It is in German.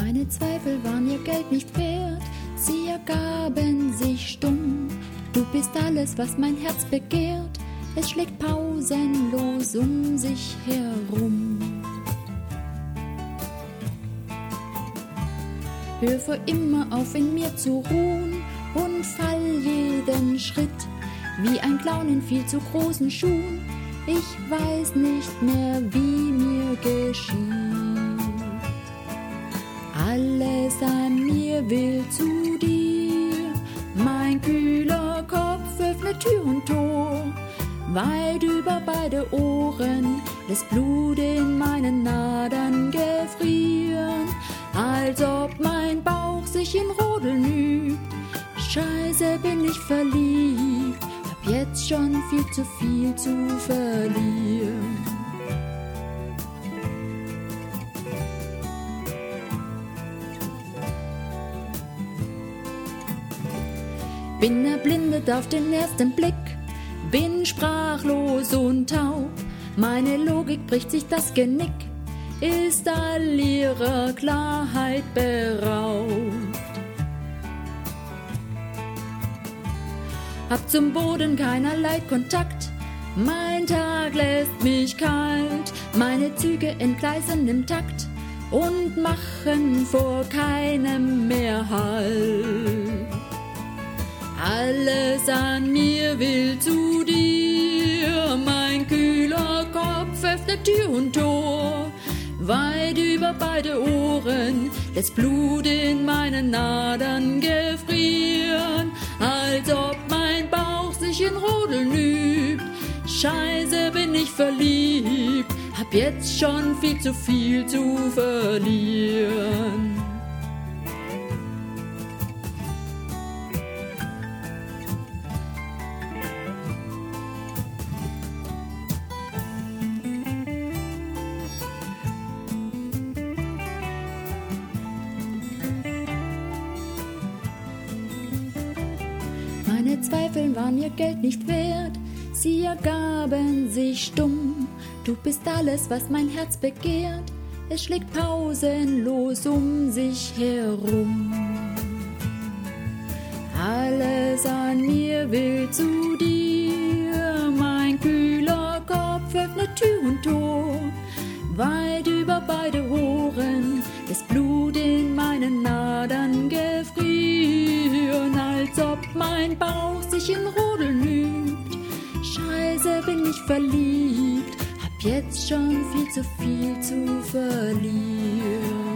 Meine Zweifel waren ihr Geld nicht wert, sie ergaben sich stumm. Du bist alles, was mein Herz begehrt, es schlägt pausenlos um sich herum. Hör für immer auf, in mir zu ruhen und fall jeden Schritt wie ein Clown in viel zu großen Schuhen. Ich weiß nicht mehr, wie mir geschieht. Alles an mir will zu dir. Mein kühler Kopf öffnet Tür und Tor. Weit über beide Ohren lässt Blut in meinen Adern gefrieren, als ob mein Bauch sich in Rodeln übt. Scheiße, bin ich verliebt, hab jetzt schon viel zu verlieren. Bin erblindet auf den ersten Blick, bin sprachlos und taub, meine Logik bricht sich das Genick, ist all ihrer Klarheit beraubt. Hab zum Boden keinerlei Kontakt, mein Tag lässt mich kalt, meine Züge entgleisen im Takt und machen vor keinem mehr Halt. Alles an mir will zu dir, mein kühler Kopf öffnet Tür und Tor. Weit über beide Ohren lässt Blut in meinen Adern gefrieren, als ob mein Bauch sich in Rodeln übt. Scheiße, bin ich verliebt, hab jetzt schon viel zu verlieren. Meine Zweifel waren ihr Geld nicht wert, sie ergaben sich stumm. Du bist alles, was mein Herz begehrt, es schlägt pausenlos um sich herum. Alles an mir will zu dir, mein kühler Kopf öffnet Tür und Tor. Weit über beide Ohren ist Blut in meinen Adern gefrieren, als ob mein Bauch sich in Rodeln übt. Scheiße, bin ich verliebt, hab jetzt schon viel zu verlieren.